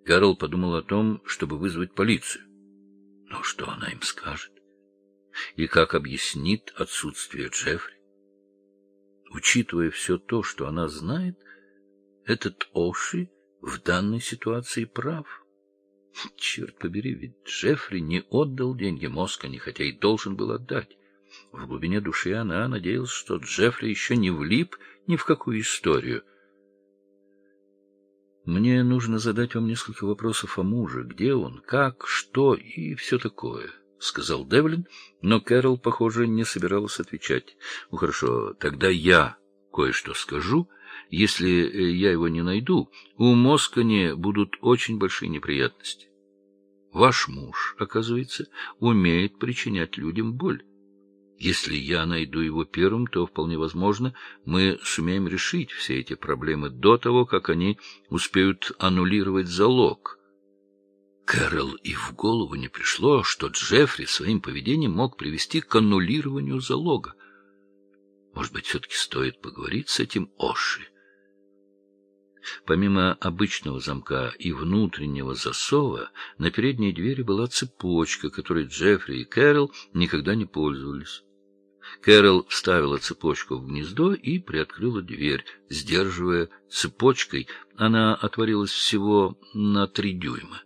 Кэрол подумал о том, чтобы вызвать полицию. Но что она им скажет? И как объяснит отсутствие Джеффри? Учитывая все то, что она знает, этот Оши в данной ситуации прав. Черт побери, ведь Джеффри не отдал деньги Москоне, хотя и должен был отдать. В глубине души она надеялась, что Джеффри еще не влип ни в какую историю. «Мне нужно задать вам несколько вопросов о муже. Где он, как, что и все такое», — сказал Девлин, но Кэрол, похоже, не собиралась отвечать. «Ну, хорошо, тогда я кое-что скажу. Если я его не найду, у Москони будут очень большие неприятности. Ваш муж, оказывается, умеет причинять людям боль. Если я найду его первым, то, вполне возможно, мы сумеем решить все эти проблемы до того, как они успеют аннулировать залог». Кэрол и в голову не пришло, что Джеффри своим поведением мог привести к аннулированию залога. Может быть, все-таки стоит поговорить с этим Оши? Помимо обычного замка и внутреннего засова, на передней двери была цепочка, которой Джеффри и Кэрол никогда не пользовались. Кэрол вставила цепочку в гнездо и приоткрыла дверь, сдерживая цепочкой. Она отворилась всего на 3 дюйма.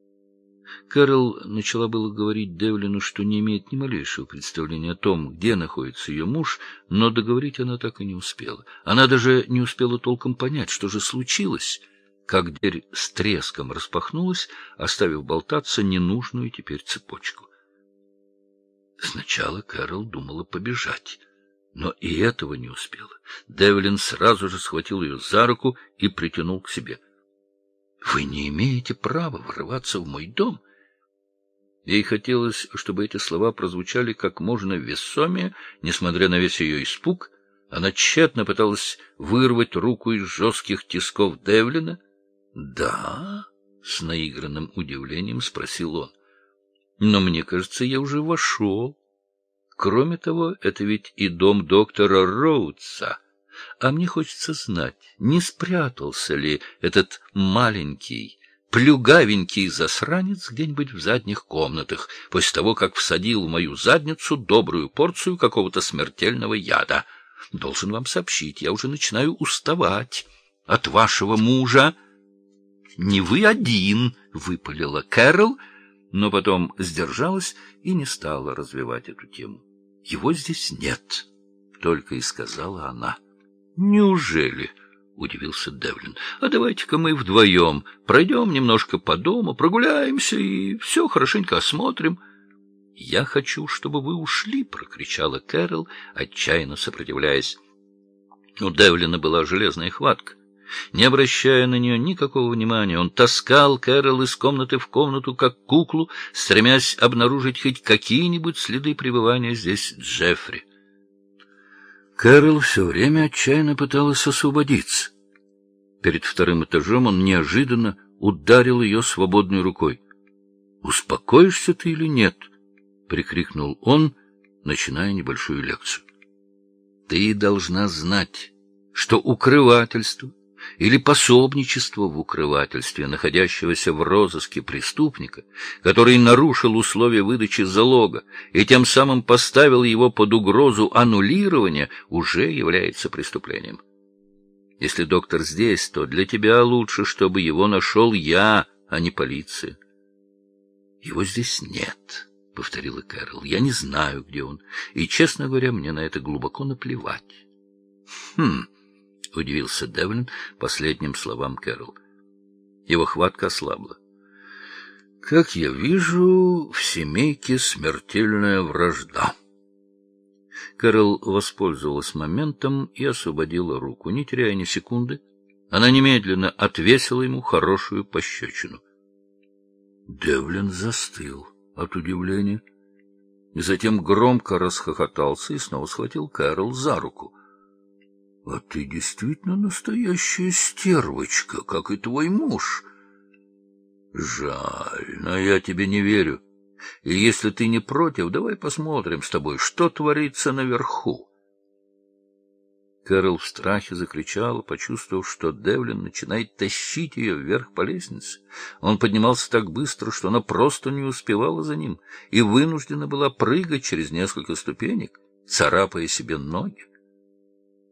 Кэрол начала было говорить Девлину, что не имеет ни малейшего представления о том, где находится ее муж, но договорить она так и не успела. Она даже не успела толком понять, что же случилось, как дверь с треском распахнулась, оставив болтаться ненужную теперь цепочку. Сначала Кэрол думала побежать, но и этого не успела. Девлин сразу же схватил ее за руку и притянул к себе. — Вы не имеете права врываться в мой дом. Ей хотелось, чтобы эти слова прозвучали как можно весомее, несмотря на весь ее испуг. Она тщетно пыталась вырвать руку из жестких тисков Девлина. — Да? — с наигранным удивлением спросил он. — Но мне кажется, я уже вошел. Кроме того, это ведь и дом доктора Роудса. А мне хочется знать, не спрятался ли этот маленький, плюгавенький засранец где-нибудь в задних комнатах, после того, как всадил в мою задницу добрую порцию какого-то смертельного яда. Должен вам сообщить, я уже начинаю уставать от вашего мужа. — Не вы один, — выпалила Кэрол, но потом сдержалась и не стала развивать эту тему. — Его здесь нет, — только и сказала она. — Неужели? — удивился Девлин. — А давайте-ка мы вдвоем пройдем немножко по дому, прогуляемся и все хорошенько осмотрим. — Я хочу, чтобы вы ушли, — прокричала Кэрол, отчаянно сопротивляясь. У Девлина была железная хватка. Не обращая на нее никакого внимания, он таскал Кэрол из комнаты в комнату, как куклу, стремясь обнаружить хоть какие-нибудь следы пребывания здесь Джеффри. Кэрол все время отчаянно пыталась освободиться. Перед 2-м этажом он неожиданно ударил ее свободной рукой. — Успокоишься ты или нет? — прикрикнул он, начиная небольшую лекцию. — Ты должна знать, что укрывательство или пособничество в укрывательстве находящегося в розыске преступника, который нарушил условия выдачи залога и тем самым поставил его под угрозу аннулирования, уже является преступлением. Если доктор здесь, то для тебя лучше, чтобы его нашел я, а не полиция. — Его здесь нет, — повторила Кэрол. — Я не знаю, где он, и, честно говоря, мне на это глубоко наплевать. — Хм... — удивился Девлин последним словам Кэрол. Его хватка ослабла. — Как я вижу, в семейке смертельная вражда. Кэрол воспользовалась моментом и освободила руку. Не теряя ни секунды, она немедленно отвесила ему хорошую пощечину. Девлин застыл от удивления, и затем громко расхохотался и снова схватил Кэрол за руку. — А ты действительно настоящая стервочка, как и твой муж. Жаль, но я тебе не верю. И если ты не против, давай посмотрим с тобой, что творится наверху. Кэрол в страхе закричала, почувствовав, что Девлин начинает тащить ее вверх по лестнице. Он поднимался так быстро, что она просто не успевала за ним и вынуждена была прыгать через несколько ступенек, царапая себе ноги.